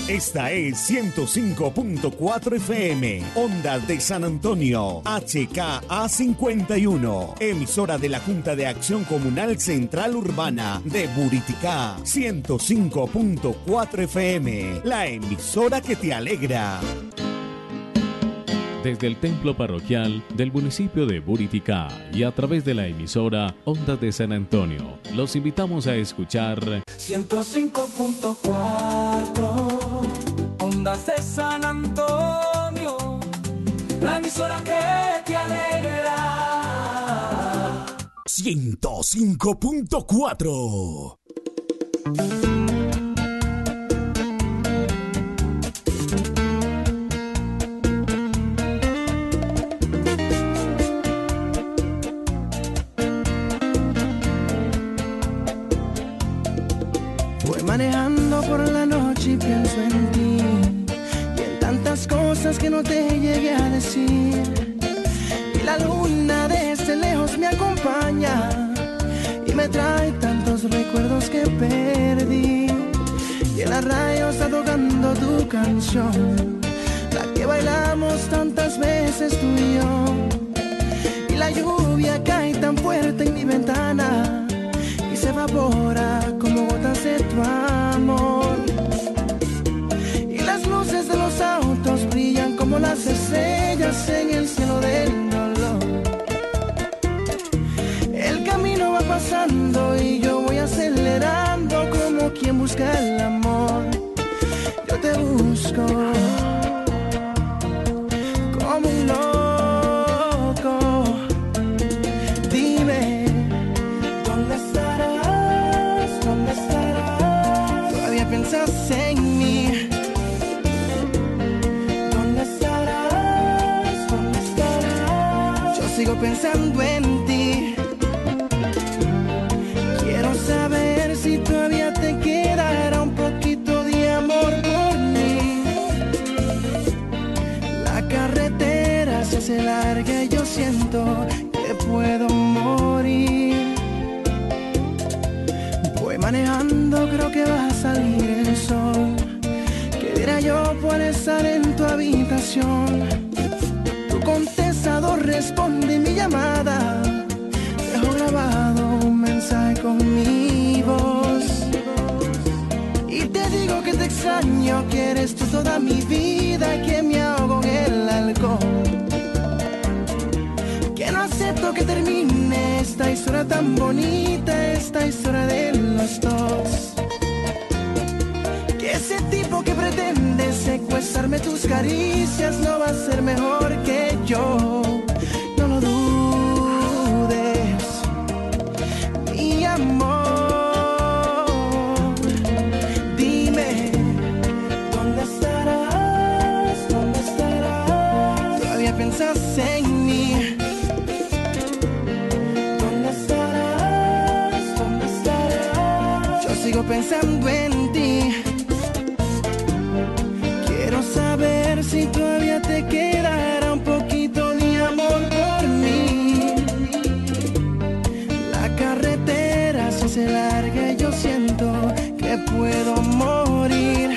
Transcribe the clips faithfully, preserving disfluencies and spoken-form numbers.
Esta es ciento cinco punto cuatro F M, Ondas de San Antonio, H K A cincuenta y uno, emisora de la Junta de Acción Comunal Central Urbana de Buriticá, ciento cinco punto cuatro F M, la emisora que te alegra. Desde el templo parroquial del municipio de Buriticá y a través de la emisora Ondas de San Antonio, los invitamos a escuchar ciento cinco punto cuatro Ondas de San Antonio, la emisora que te alegra. ciento cinco punto cuatro. Manejando por la noche y pienso en ti y en tantas cosas que no te llegué a decir. Y la luna desde lejos me acompaña y me trae tantos recuerdos que perdí. Y en la radio está tocando tu canción, la que bailamos tantas veces tú y yo. Y la lluvia cae tan fuerte en mi ventana y se evapora como gotas de tu amor. Y las luces de los autos brillan como las estrellas en el cielo del dolor. El camino va pasando y yo voy acelerando como quien busca el amor. Yo te busco como un loco. Dime, ¿dónde estarás? ¿Dónde estarás? Todavía piensas en mí. ¿Dónde estarás? ¿Dónde estarás? Yo sigo pensando en ti. Quiero saber si todavía te quedará un poquito de amor por mí. La carretera se hace larga y yo siento que puedo morir. Voy manejando, creo que va a salir el sol. ¿Qué diré yo por estar en tu habitación? Tu contestador responde mi llamada. Dejo grabado un mensaje con mi voz y te digo que te extraño, que eres tú toda mi vida, que me ahogo en el alcohol, que no acepto que termine esta historia tan bonita, esta historia de los dos. Que ese tipo que pretende secuestrarme tus caricias no va a ser mejor que yo. No lo dudes, mi amor. Dime, ¿dónde estarás? ¿Dónde estarás? Todavía piensas en mí. ¿Dónde estarás? ¿Dónde estarás? Yo sigo pensando en ti. Quiero saber si todavía te quedará un poquito de amor por mí. La carretera se hace larga y yo siento que puedo morir.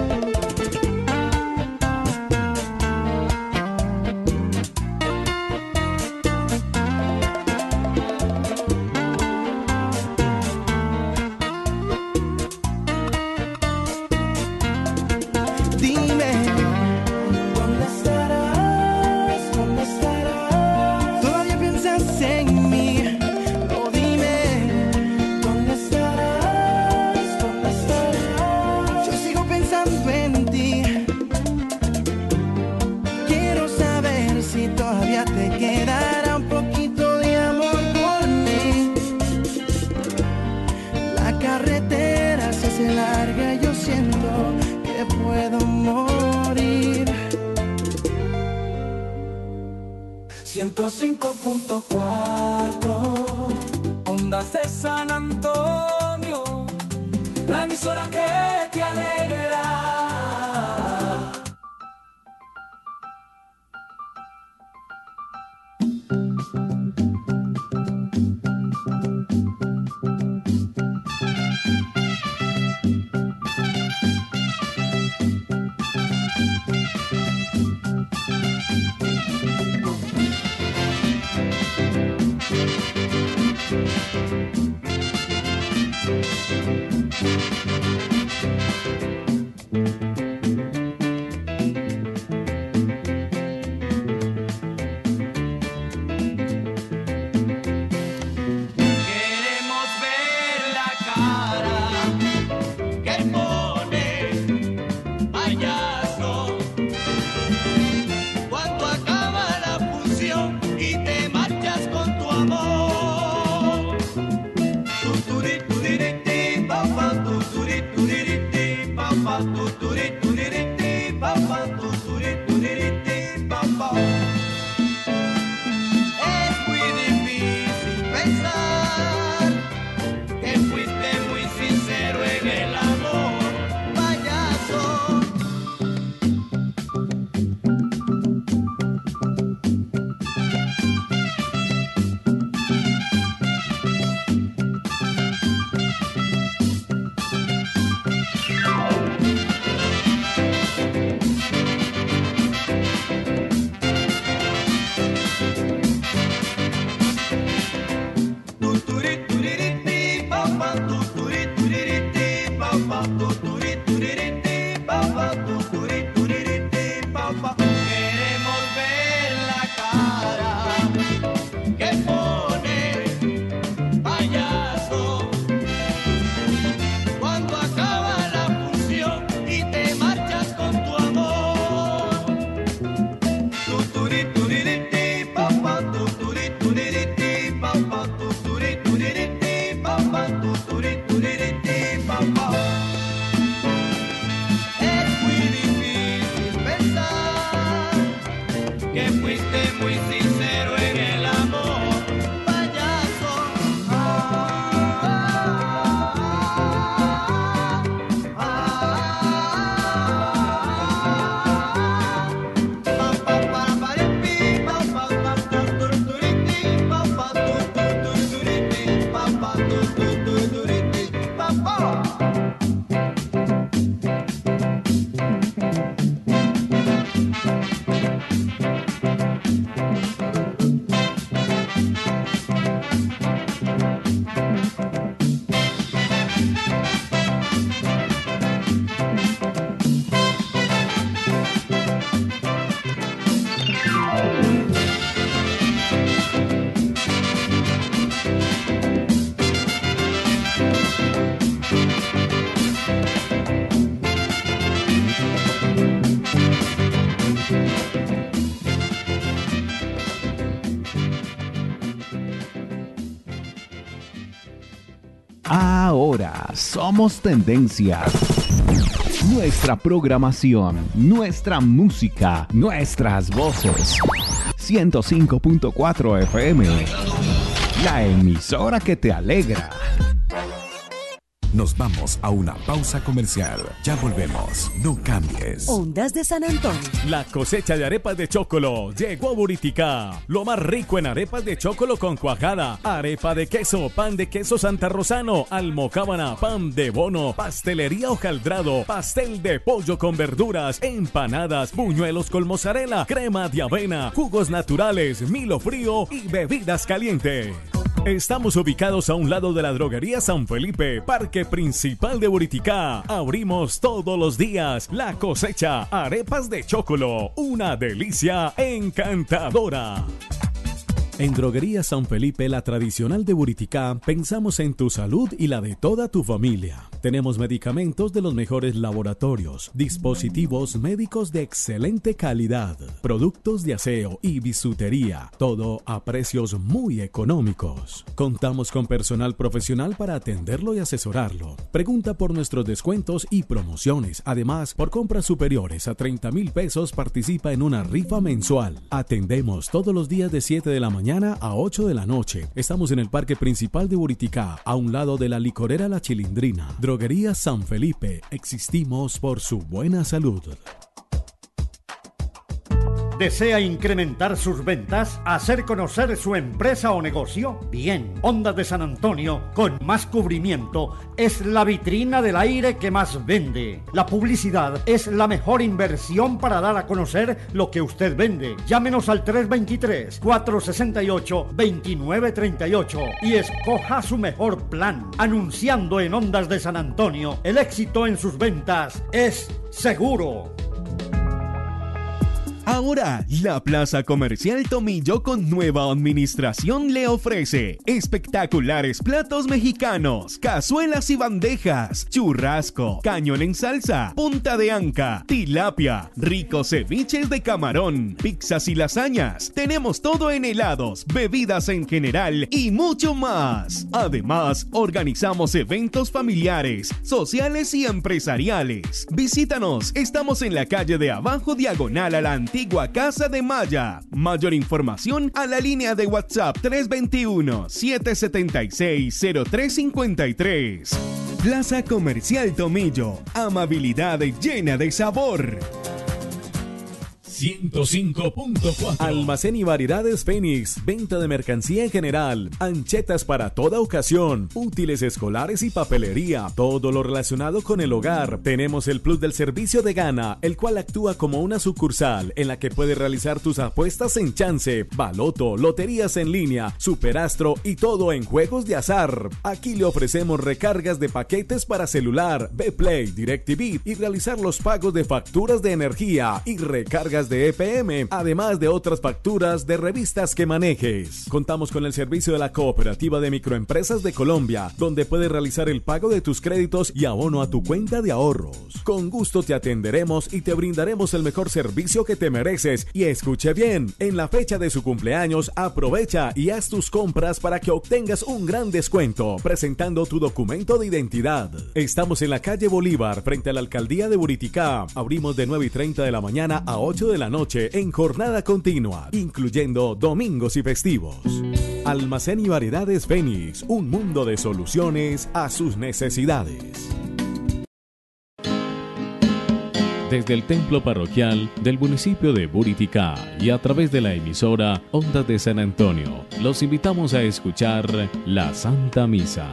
Dime, ¿dónde estarás? ¿Dónde estarás? Todavía piensas en mí. Oh, dime, ¿dónde estarás? ¿Dónde estarás? Yo sigo pensando en ti. Quiero saber si todavía te quedará un poquito de amor por mí. La carretera se hace larga y yo siento que puedo morir. ciento cinco punto cuatro Ondas de San Antonio, la emisora que te alegra. Ahora somos tendencia. Nuestra programación, nuestra música, nuestras voces. ciento cinco punto cuatro F M. La emisora que te alegra. Nos vamos a una pausa comercial. Ya volvemos. No cambies. Ondas de San Antonio. La cosecha de arepas de chocolo llegó a Buriticá. Lo más rico en arepas de chocolo con cuajada, arepa de queso, pan de queso santarrosano, almojábana, pan de bono, pastelería hojaldrado, pastel de pollo con verduras, empanadas, buñuelos con mozzarella, crema de avena, jugos naturales, Milo frío y bebidas calientes. Estamos ubicados a un lado de la droguería San Felipe, parque principal de Buriticá. Abrimos todos los días. La cosecha, arepas de chocolo, una delicia encantadora. En Droguería San Felipe, la tradicional de Buriticá, pensamos en tu salud y la de toda tu familia. Tenemos medicamentos de los mejores laboratorios, dispositivos médicos de excelente calidad, productos de aseo y bisutería, todo a precios muy económicos. Contamos con personal profesional para atenderlo y asesorarlo. Pregunta por nuestros descuentos y promociones. Además, por compras superiores a treinta mil pesos participa en una rifa mensual. Atendemos todos los días de siete de la mañana a ocho de la noche. Estamos en el parque principal de Buriticá, a un lado de la licorera La Chilindrina. Droguería San Felipe. Existimos por su buena salud. ¿Desea incrementar sus ventas? ¿Hacer conocer su empresa o negocio? Bien, Ondas de San Antonio, con más cubrimiento, es la vitrina del aire que más vende. La publicidad es la mejor inversión para dar a conocer lo que usted vende. Llámenos al tres dos tres, cuatro seis ocho, dos nueve tres ocho y escoja su mejor plan. Anunciando en Ondas de San Antonio, el éxito en sus ventas es seguro. Ahora, la Plaza Comercial Tomillo con nueva administración le ofrece espectaculares platos mexicanos, cazuelas y bandejas, churrasco, cañón en salsa, punta de anca, tilapia, ricos ceviches de camarón, pizzas y lasañas. Tenemos todo en helados, bebidas en general y mucho más. Además, organizamos eventos familiares, sociales y empresariales. Visítanos, estamos en la calle de abajo diagonal a la antigua Antigua Casa de Maya. Mayor información a la línea de WhatsApp tres dos uno, siete siete seis, cero tres cinco tres. Plaza Comercial Tomillo. Amabilidad llena de sabor. ciento cinco punto cuatro. Almacén y variedades Fénix. Venta de mercancía en general. Anchetas para toda ocasión. Útiles escolares y papelería. Todo lo relacionado con el hogar. Tenemos el plus del servicio de Gana, el cual actúa como una sucursal en la que puedes realizar tus apuestas en chance, baloto, loterías en línea, superastro y todo en juegos de azar. Aquí le ofrecemos recargas de paquetes para celular, Bplay, DirecTV y realizar los pagos de facturas de energía y recargas de E P M, además de otras facturas de revistas que manejes. Contamos con el servicio de la Cooperativa de Microempresas de Colombia, donde puedes realizar el pago de tus créditos y abono a tu cuenta de ahorros. Con gusto te atenderemos y te brindaremos el mejor servicio que te mereces. Y escuche bien, en la fecha de su cumpleaños aprovecha y haz tus compras para que obtengas un gran descuento presentando tu documento de identidad. Estamos en la calle Bolívar frente a la alcaldía de Buriticá. Abrimos de nueve y treinta de la mañana a ocho de la noche en jornada continua, incluyendo domingos y festivos. Almacén y variedades Fénix, un mundo de soluciones a sus necesidades. Desde el templo parroquial del municipio de Buriticá y a través de la emisora Ondas de San Antonio, los invitamos a escuchar la Santa Misa.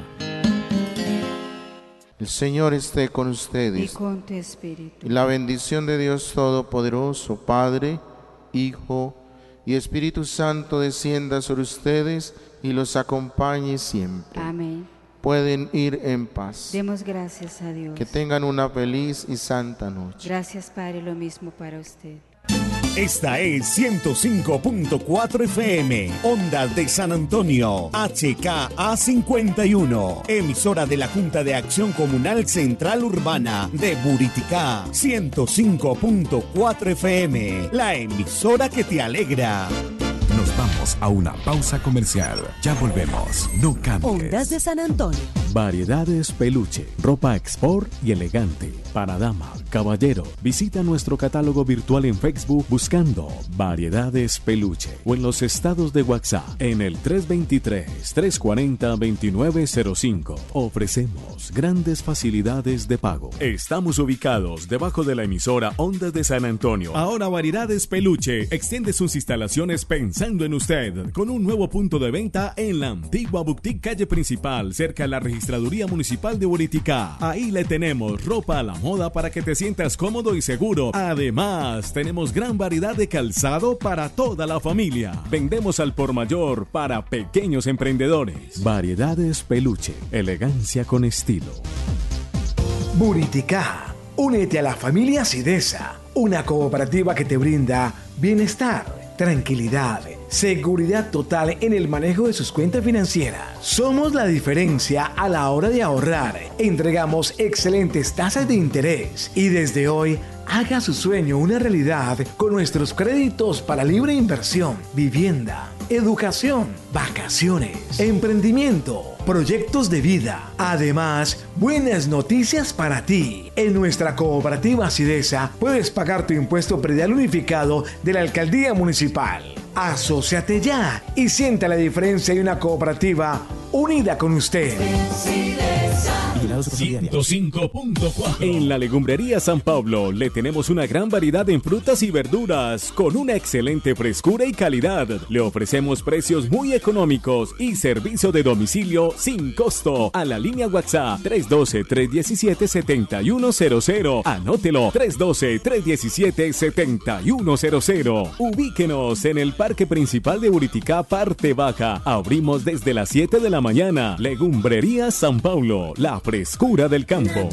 El Señor esté con ustedes. Y con tu espíritu. Y la bendición de Dios Todopoderoso, Padre, Hijo y Espíritu Santo descienda sobre ustedes y los acompañe siempre. Amén. Pueden ir en paz. Demos gracias a Dios. Que tengan una feliz y santa noche. Gracias, Padre, lo mismo para usted. Esta es ciento cinco punto cuatro F M, Ondas de San Antonio, H K A cincuenta y uno, emisora de la Junta de Acción Comunal Central Urbana de Buriticá. ciento cinco punto cuatro F M, la emisora que te alegra. Nos vamos a una pausa comercial. Ya volvemos. No cambies. Ondas de San Antonio. Variedades Peluche, ropa export y elegante. Para dama, caballero. Visita nuestro catálogo virtual en Facebook buscando Variedades Peluche o en los estados de WhatsApp en el tres dos tres, tres cuatro cero, dos nueve cero cinco. Ofrecemos grandes facilidades de pago. Estamos ubicados debajo de la emisora Ondas de San Antonio. Ahora Variedades Peluche extiende sus instalaciones pensando en usted con un nuevo punto de venta en la antigua boutique calle principal cerca de la Registraduría Municipal de Buriticá. Ahí le tenemos ropa a la moda para que te sientas cómodo y seguro. Además, tenemos gran variedad de calzado para toda la familia. Vendemos al por mayor para pequeños emprendedores. Variedades Peluche, elegancia con estilo. Buriticá, únete a la familia Sidesa, una cooperativa que te brinda bienestar, tranquilidad, seguridad total en el manejo de sus cuentas financieras. Somos la diferencia a la hora de ahorrar. Entregamos excelentes tasas de interés y desde hoy haga su sueño una realidad con nuestros créditos para libre inversión, vivienda, educación, vacaciones, emprendimiento, proyectos de vida. Además, buenas noticias para ti. En nuestra cooperativa Sidesa puedes pagar tu impuesto predial unificado de la alcaldía municipal. Asóciate ya y sienta la diferencia de una cooperativa unida con usted. ciento cinco punto cuatro. En la Legumbrería San Pablo le tenemos una gran variedad en frutas y verduras con una excelente frescura y calidad. Le ofrecemos precios muy económicos y servicio de domicilio sin costo a la línea WhatsApp tres uno dos, tres uno siete, siete uno cero cero. Anótelo, tres uno dos, tres uno siete, siete uno cero cero. Ubíquenos en el Parque Principal de Buriticá, parte baja. Abrimos desde las siete de la mañana. Legumbrería San Pablo, la frescura del campo.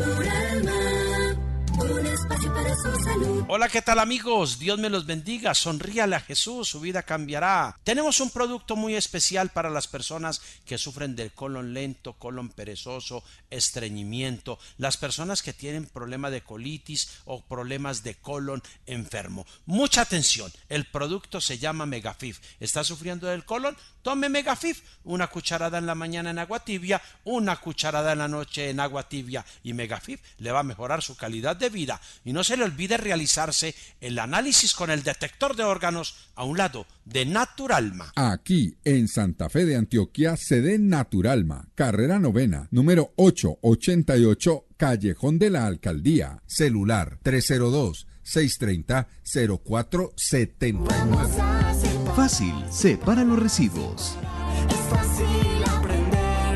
Hola, ¿qué tal amigos? Dios me los bendiga, sonríale a Jesús, su vida cambiará. Tenemos un producto muy especial para las personas que sufren del colon lento, colon perezoso, estreñimiento, las personas que tienen problema de colitis o problemas de colon enfermo. Mucha atención, el producto se llama Megafif. ¿Está sufriendo del colon? Tome Megafif, una cucharada en la mañana en agua tibia, una cucharada en la noche en agua tibia y Megafif le va a mejorar su calidad de vida. Y no se le olvide realizarse el análisis con el detector de órganos a un lado de Naturalma. Aquí en Santa Fe de Antioquia, sede Naturalma, carrera novena, número ocho ochenta y ocho, Callejón de la Alcaldía. Celular tres cero dos, seis tres cero, cero cuatro siete nueve. Fácil, separa los residuos. Es fácil aprender.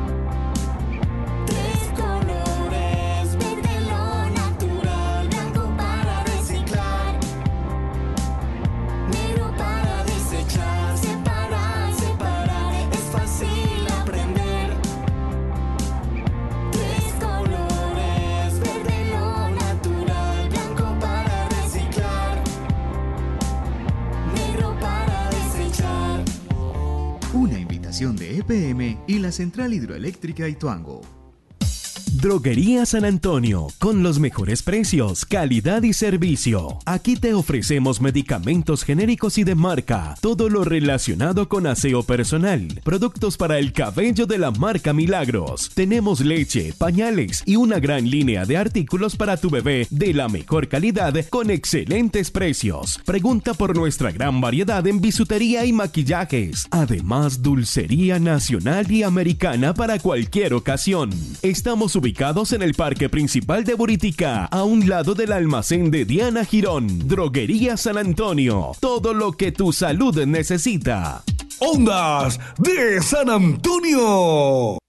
Tres colores, verde lo natural, blanco para reciclar, negro para desechar. Separar, separar, es fácil aprender. Tres colores, verde lo natural, blanco para reciclar, negro para desechar. Una invitación de E P M y la Central Hidroeléctrica Ituango. Droguería San Antonio, con los mejores precios, calidad y servicio. Aquí te ofrecemos medicamentos genéricos y de marca, todo lo relacionado con aseo personal, productos para el cabello de la marca Milagros. Tenemos leche, pañales y una gran línea de artículos para tu bebé de la mejor calidad con excelentes precios. Pregunta por nuestra gran variedad en bisutería y maquillajes. Además, dulcería nacional y americana para cualquier ocasión. Estamos ubicados en el parque principal de Buritica, a un lado del almacén de Diana Girón. Droguería San Antonio, todo lo que tu salud necesita. Ondas de San Antonio.